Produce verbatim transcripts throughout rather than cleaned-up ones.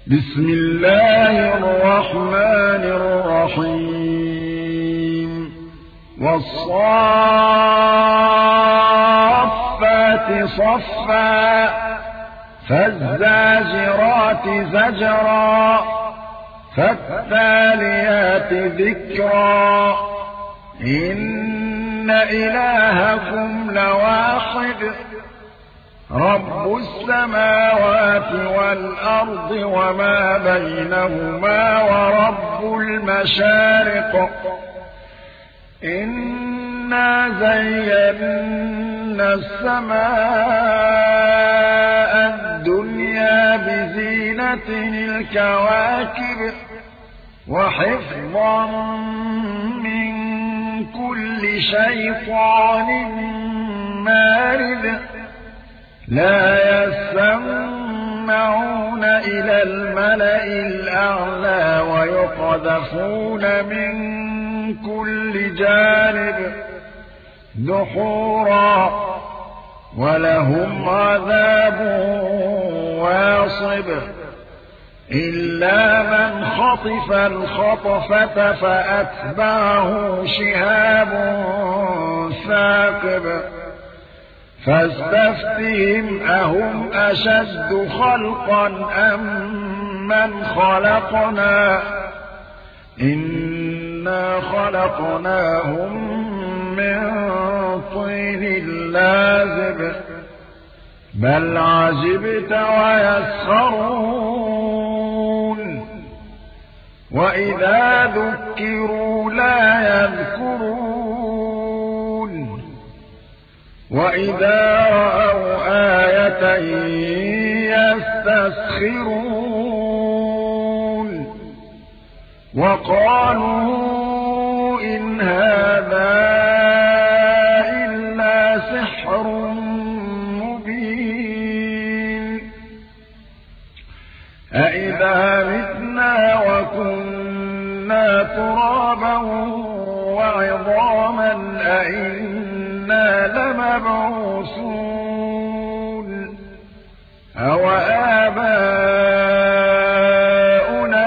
بسم الله الرحمن الرحيم والصافات صفا فالزاجرات زجرا فالتاليات ذكرا إن إلهكم لواحد رب السماوات والأرض وما بينهما ورب المشارق إنا زينا السماء الدنيا بزينة الكواكب وحفظا من كل شيطان مارد لا يسمعون إلى الملأ الأعلى ويقذفون من كل جانب دحورا ولهم عذاب واصب إلا من خطف الخطفة فأتبعه شهاب ثاقب فاستفتهم أهم أشد خلقا أم من خلقنا إنا خلقناهم من طين لازب بل عجبت ويسخرون وإذا ذكروا لا يذكرون وإذا رأوا آية يستسخرون وقالوا إن هذا إلا سحر مبين أإذا متنا وكنا ترابا وعظاما أإنا لمبعوثون أو آباؤنا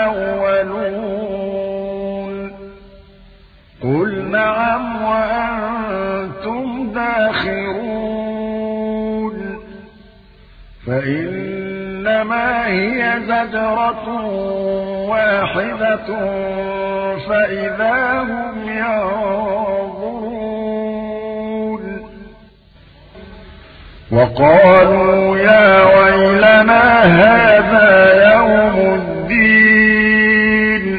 الأولون قل نعم وأنتم داخرون فإنما هي زجرة واحدة فإذا هم ينظرون وقالوا يا ويلنا هذا يوم الدين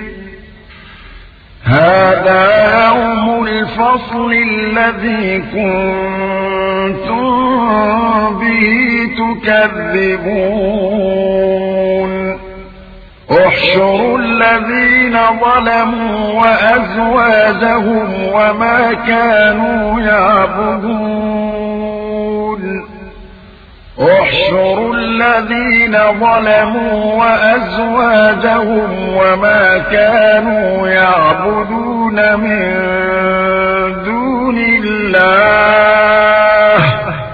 هذا يوم الفصل الذي كنتم به تكذبون احشروا الذين ظلموا وأزواجهم وما كانوا يعبدون احشروا الذين ظلموا وأزواجهم وما كانوا يعبدون من دون الله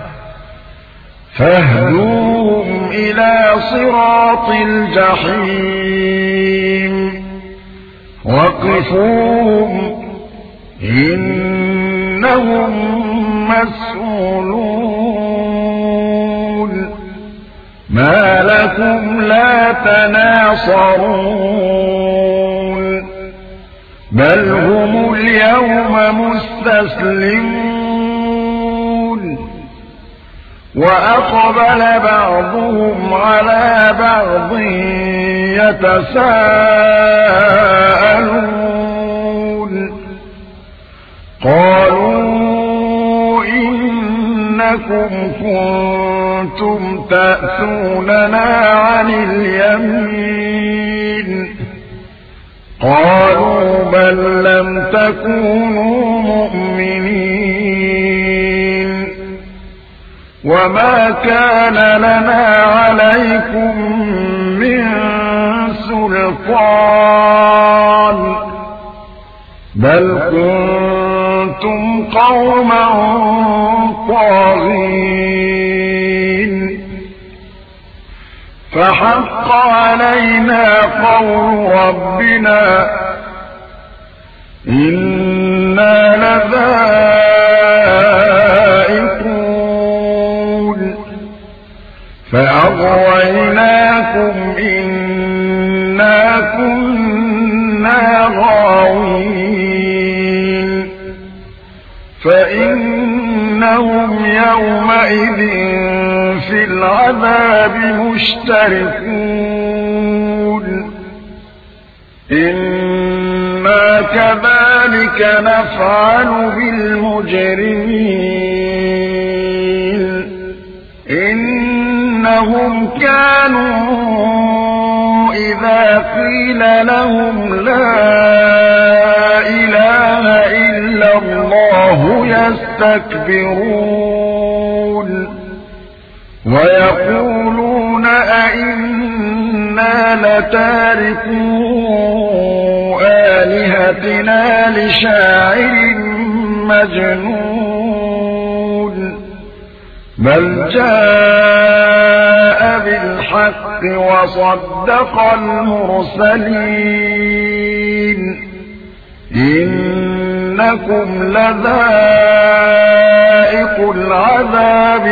فاهدوهم إلى صراط الجحيم وقفوهم إنهم مسؤولون ما لكم لا تناصرون بل هم اليوم مستسلمون وأقبل بعضهم على بعض يتساءلون قالوا إنكم كنتم تأتوننا عن اليمين قالوا بل لم تكونوا مؤمنين وما كان لنا عليكم من سلطان بل كنتم قوما طاغين فحق علينا قول ربنا إنا لذائقون فأغويناكم إنا كنا غاوين فإنهم يومئذ في العذاب مشتركون إنا كذلك نفعل بالمجرمين إنهم كانوا إذا قيل لهم لا إله إلا الله يستكبرون ويقولون أئنا لتاركو آلهتنا لشاعر مجنون بل جاء بالحق وصدق المرسلين إنكم لذائق العذاب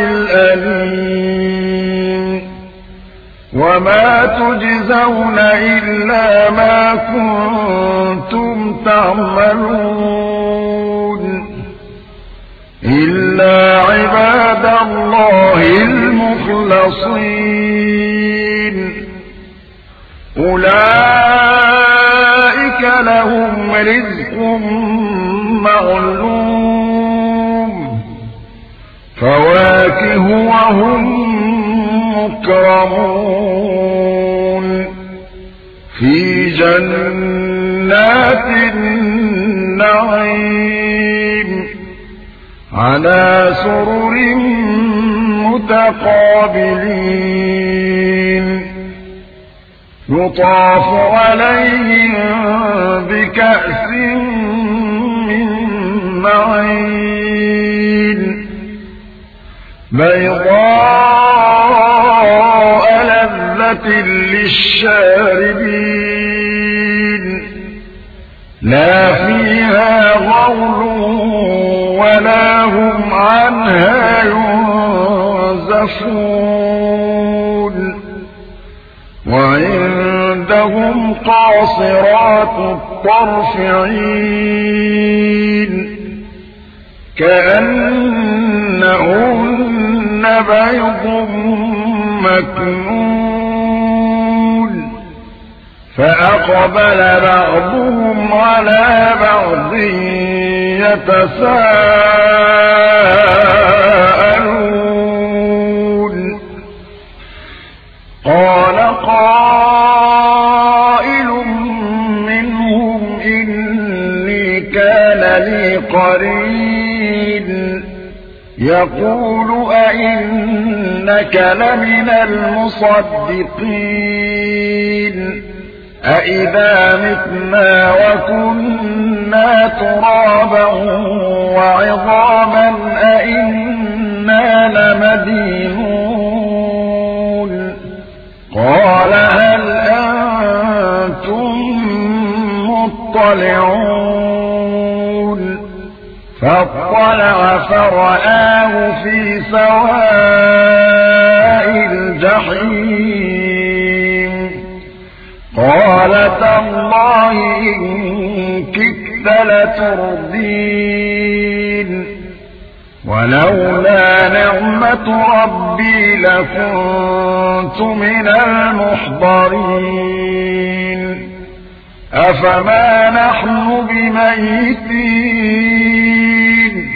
الأليم وما تجزون إلا ما كنتم تعملون إلا عباد الله المخلصين أولئك لهم رزق معلوم فواكه وهم مكرمون في جنات النعيم على سرر متقابلين يطاف عليهم بكأس من معين بيضاء لذة للشاربين لا فيها غول ولا هم عنها ينزفون وعندهم قاصرات الطرف عين كأنهن بيض مكنون فأقبل بعضهم على بعض يتساءلون قال قائل منهم إني كان لي قرين يقول أئنك لمن المصدقين أئذا متنا وكنا ترابا وعظاما أئنا لمدينون قال هل أنتم مطلعون فاطلع فرآه في سواء الجحيم قال تالله إن كدت لتردين ولولا نعمة ربي لكنت من المحضرين أفما نحن بميتين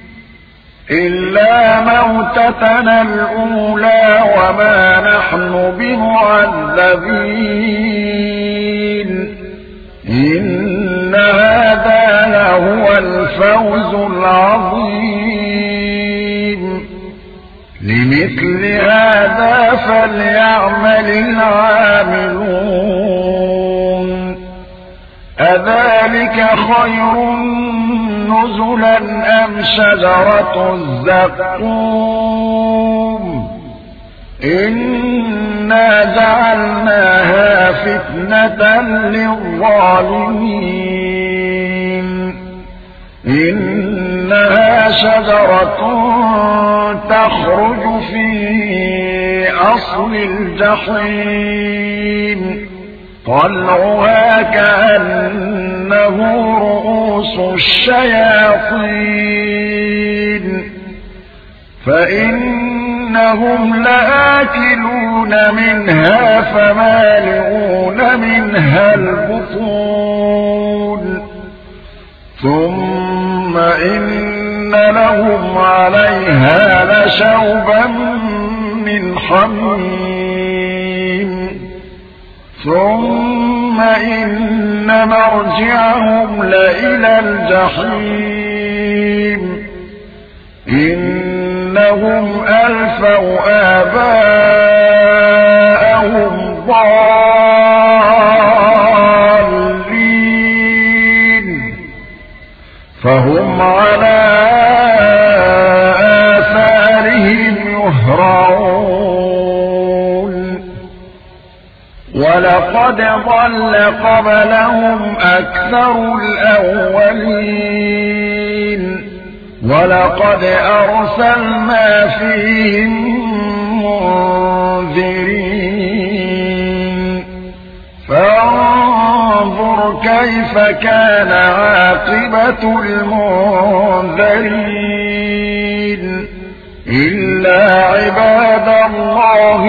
إلا موتتنا الأولى وما نحن بمعذبين إن هذا لهو الفوز العظيم لمثل هذا فليعمل العاملون أذلك خير نزلا أم شجرة الزقوم إن إنا جعلناها فتنة للظالمين إنها شجرة تخرج في أصل الجحيم طلعها كأنه رؤوس الشياطين فإنهم لآكلون منها فمالئون منها البطون ثم إن لهم عليها لشوبا من حميم ثم إن مرجعهم لإلى الجحيم إنهم ألفوا آباءهم ضالين فهم على آثارهم يهرعون ولقد ضل قبلهم أكثر الأولين ولقد أرسلنا فيهم منذرين فانظر كيف كان عاقبة المنذرين إلا عباد الله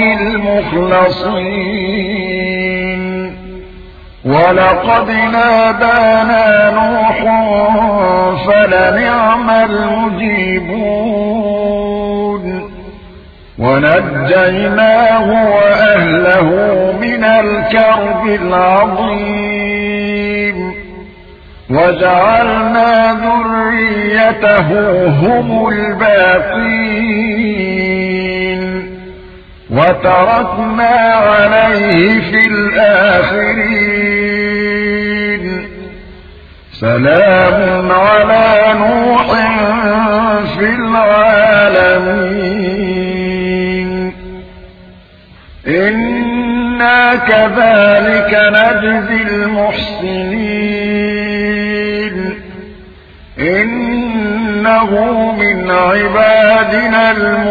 المخلصين ولقد نادانا نوح فلنعم المجيبون ونجيناه وأهله من الكرب العظيم وجعلنا ذريته هم الباقين وتركنا عليه في الآخرين سلام على نوح في العالمين إنا كذلك نجزي المحسنين إنه من عبادنا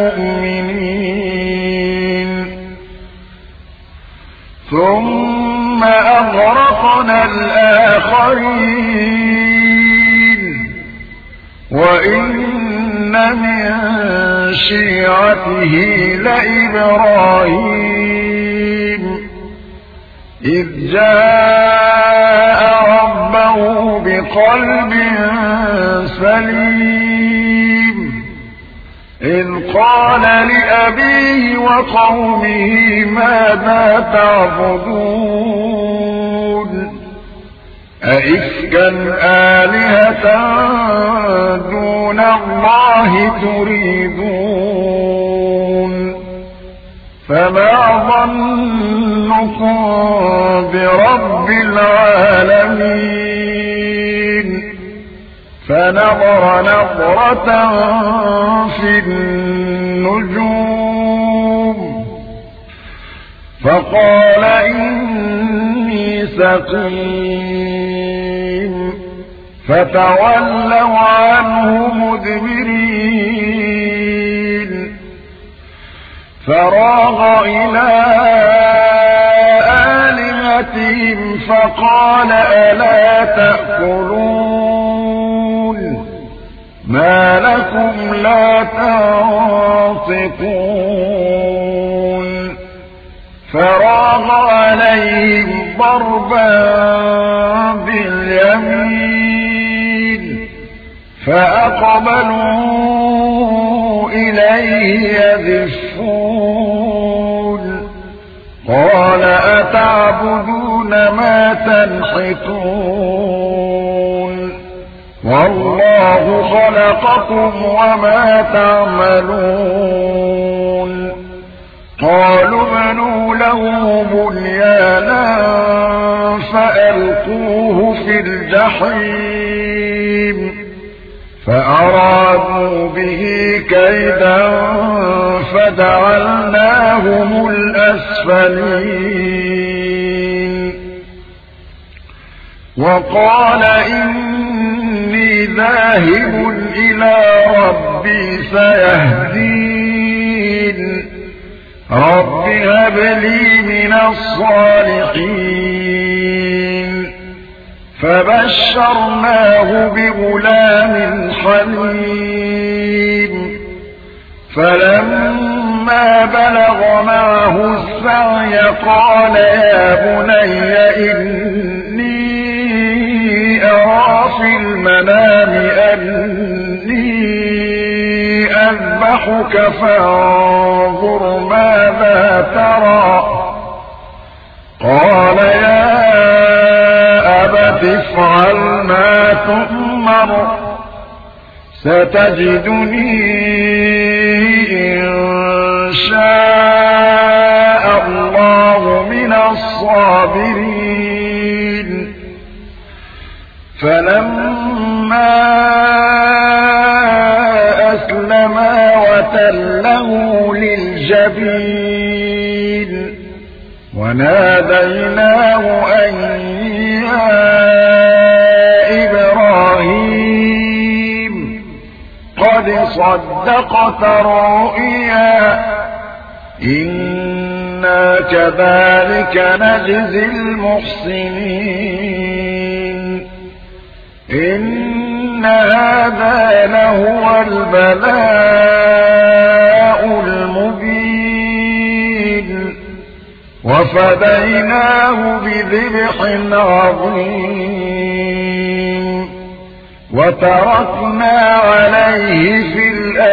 المؤمنين ثم أغرقنا الآخرين وإن من شيعته لإبراهيم إذ جاء ربه بقلب سليم إذ قال لأبيه وقومه ماذا تعبدون أئفكا آلهة دون الله تريدون فما ظنكم برب العالمين فنظر نظرة في النجوم فقال إني سقيم فتولوا عنه مدبرين فراغ إلى آلهتهم فقال ألا تأكلون ما لكم لا تنطقون فراغ عليهم ضربا باليمين فأقبلوا إليه يزفون قال أتعبدون ما تنحتون والله خلقكم وما تعملون قالوا ابنوا له بنيانا فألقوه في الجحيم فأرادوا به كيدا فجعلناهم الأسفلين وقال إني ذاهب إلى ربي سيهدين رب هب لي من الصالحين فبشرناه بغلام حليم فلما بلغ معه السعي قال يا بني إني أرى في المنام أني أذبحك فانظر ماذا ترى قال يا أبت افعل ما تؤمر ستجدني إن شاء الله من الصابرين فلما أسلما وتله للجبين وناديناه أن يا إبراهيم قد صدقت الرؤيا إنا كذلك نجزي المحسنين إن هذا لهو البلاء المبين وفديناه بذبح عظيم وتركنا عليه في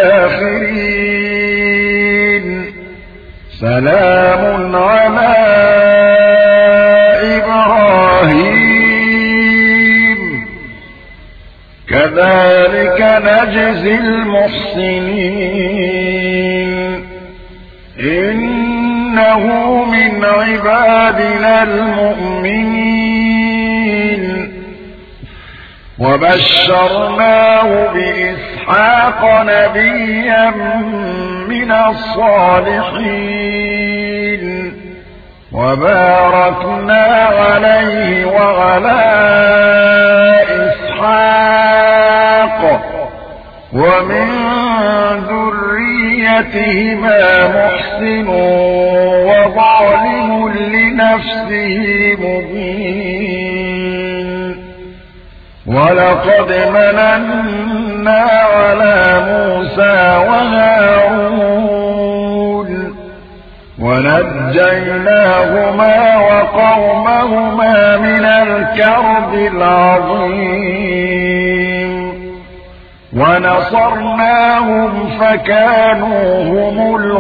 الآخرين سلام على إبراهيم كذلك نجزي المحسنين إنه من عبادنا المؤمنين وبشرناه بإسحاق نبيا من الصالحين وباركنا عليه وعلى إسحاق ومن ذريتهما محسن وظالم لنفسه مبين ولقد مننا على موسى وهارون ونجيناهما وقومهما من الكرب العظيم ونصرناهم فكانوا هم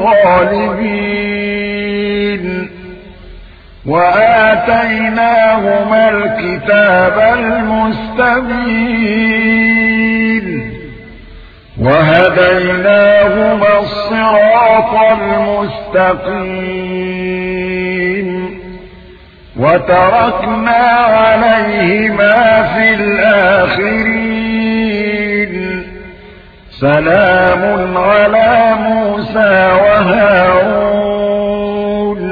الغالبين وآتيناهما الكتاب المستبين وهديناهما الصراط المستقيم وتركنا عليهما في الآخرين سلام على موسى وهارون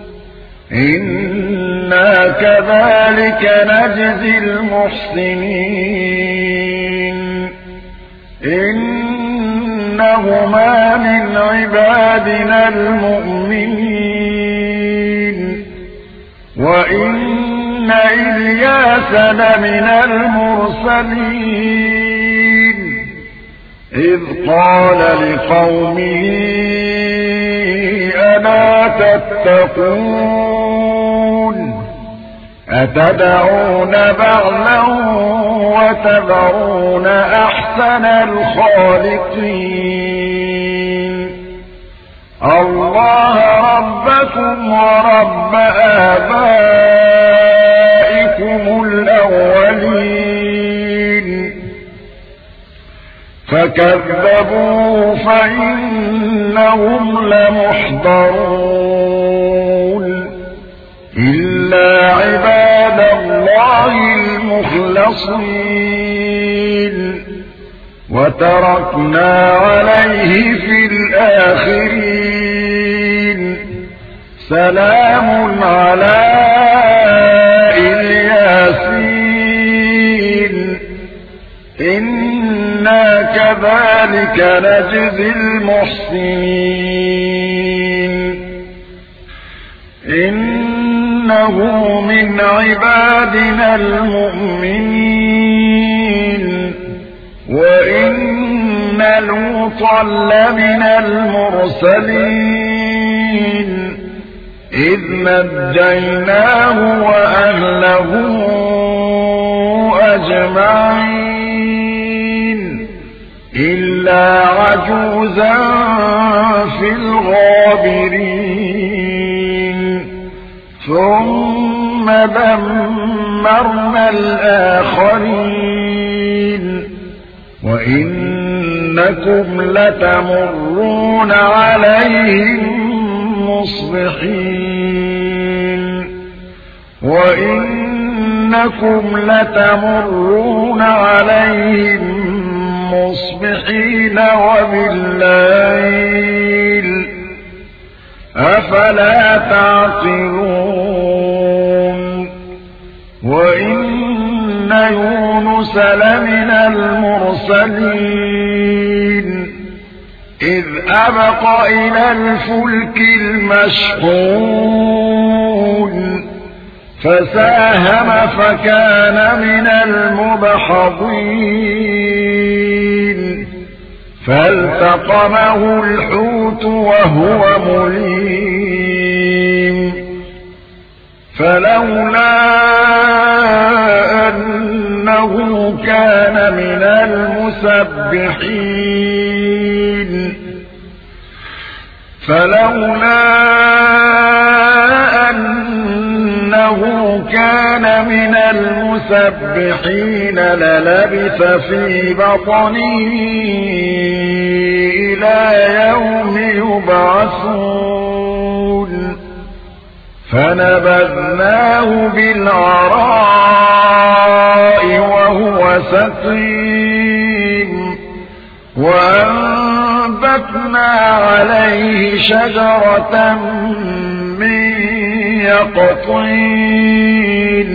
إنا كذلك نجزي المحسنين إنهما من عبادنا المؤمنين وإن إلياس لمن المرسلين إذ قال لقومه ألا تتقون أتدعون بعلا وتذرون أحسن الخالقين الله ربكم ورب آبائكم الأولين فكذبوا فإنهم لمحضرون إلا عباد الله المخلصين وتركنا عليه في الآخرين سلام على الياسين إنا كذلك نجزي المحسنين إنه من عبادنا المؤمنين وإن لوطا لمن المرسلين إذ نجيناه وأهله أجمعين إلا عجوزا في الغابرين ثم دمرنا الآخرين وإنكم لتمرون عليهم مصبحين وإنكم لتمرون عليهم مصبحين وبالليل أفلا تعقلون وإن يونس لمن المرسلين إذ أبق إلى الفلك المشحون فساهم فكان من المدحضين فالتقمه الحوت وهو مليم فلولا أنه كان من المسبحين فلولا أنه كان من المسبحين للبث في بطنه إلى يوم يبعثون فنبذناه بالعراء وهو سقيم وأنبتنا عليه شجرة من يقطين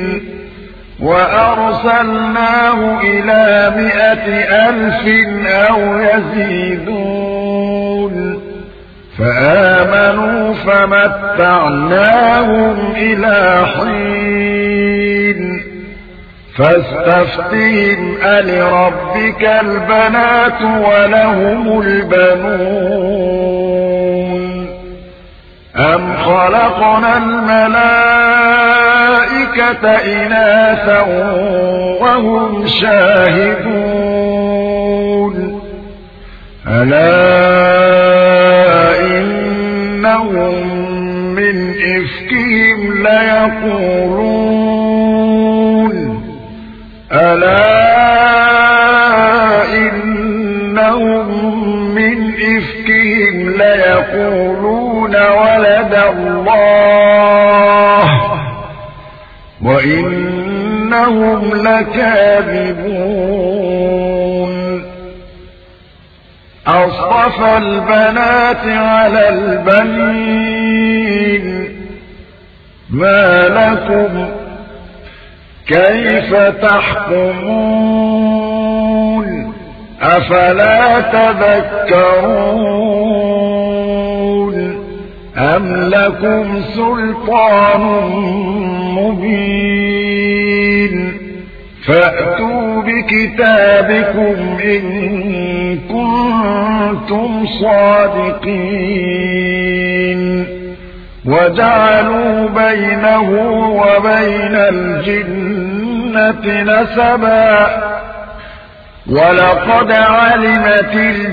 وأرسلناه إلى مئة ألف أو يزيدون فآمنوا فمتعناهم إلى حين فاستفتهم ألربك البنات ولهم البنون أم خلقنا الملائكة إناثا وهم شاهدون ألا إنهم من إفكهم ليقولون ألا إنهم من إفكهم ليقولون ولد الله وإنهم لكاذبون أصطفى البنات على البنين ما لكم كيف تحكمون أفلا تذكرون أم لكم سلطان مبين فأتوا بكتابكم إن كنتم صادقين وجعلوا بينه وبين الجنة نسبا ولقد علمت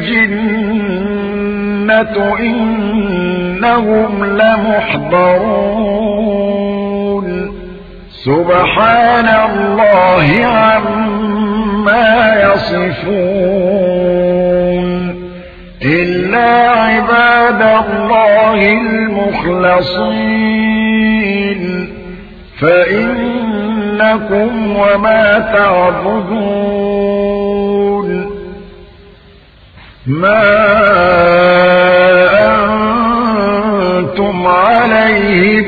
الجنة إنهم لمحضرون سبحان الله عما يصفون إلا عباد الله المخلصين فإنكم وما تعبدون ما أنتم عليه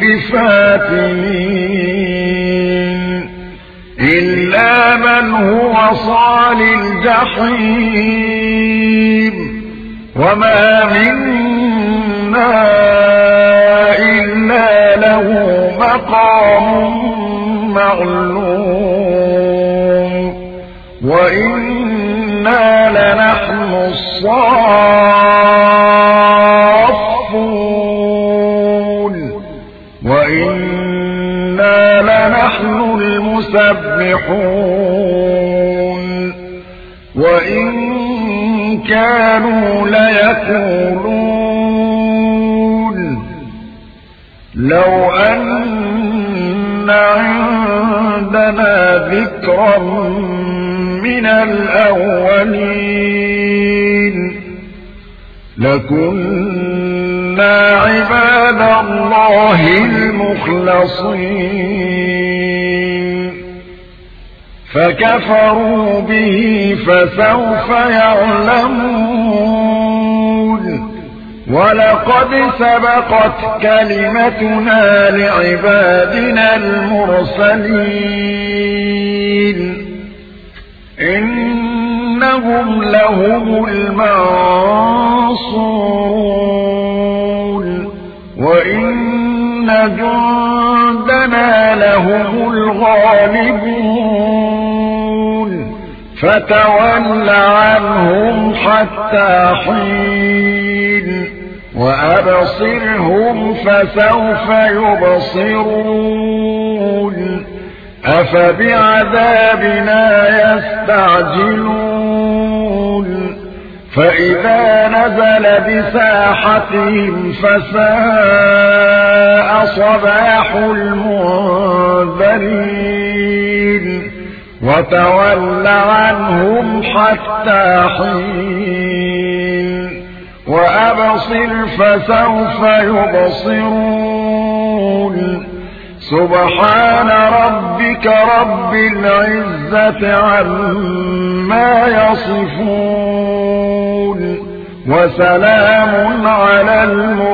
بفاتنين إلا من هو صال الجحيم وما منا إلا له مقام معلوم وإنا لنحن الصافون وإنا لنحن المسبحون وإن كانوا ليقولون لو أن عندنا ذكرا من الأولين لكنا عباد الله المخلصين فكفروا به فسوف يعلمون ولقد سبقت كلمتنا لعبادنا المرسلين إنهم لهم المنصورون وإن جندنا لهم الغالبون فتول عنهم حتى حين وأبصرهم فسوف يبصرون أفبعذابنا يستعجلون فإذا نزل بساحتهم فساء صباح المنذرين وتول عنهم حتى حين وأبصر فسوف يبصرون سبحان ربك رب العزة عما يصفون وسلام على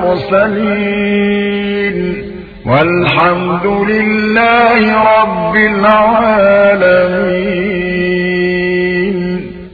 المرسلين والحمد لله رب العالمين.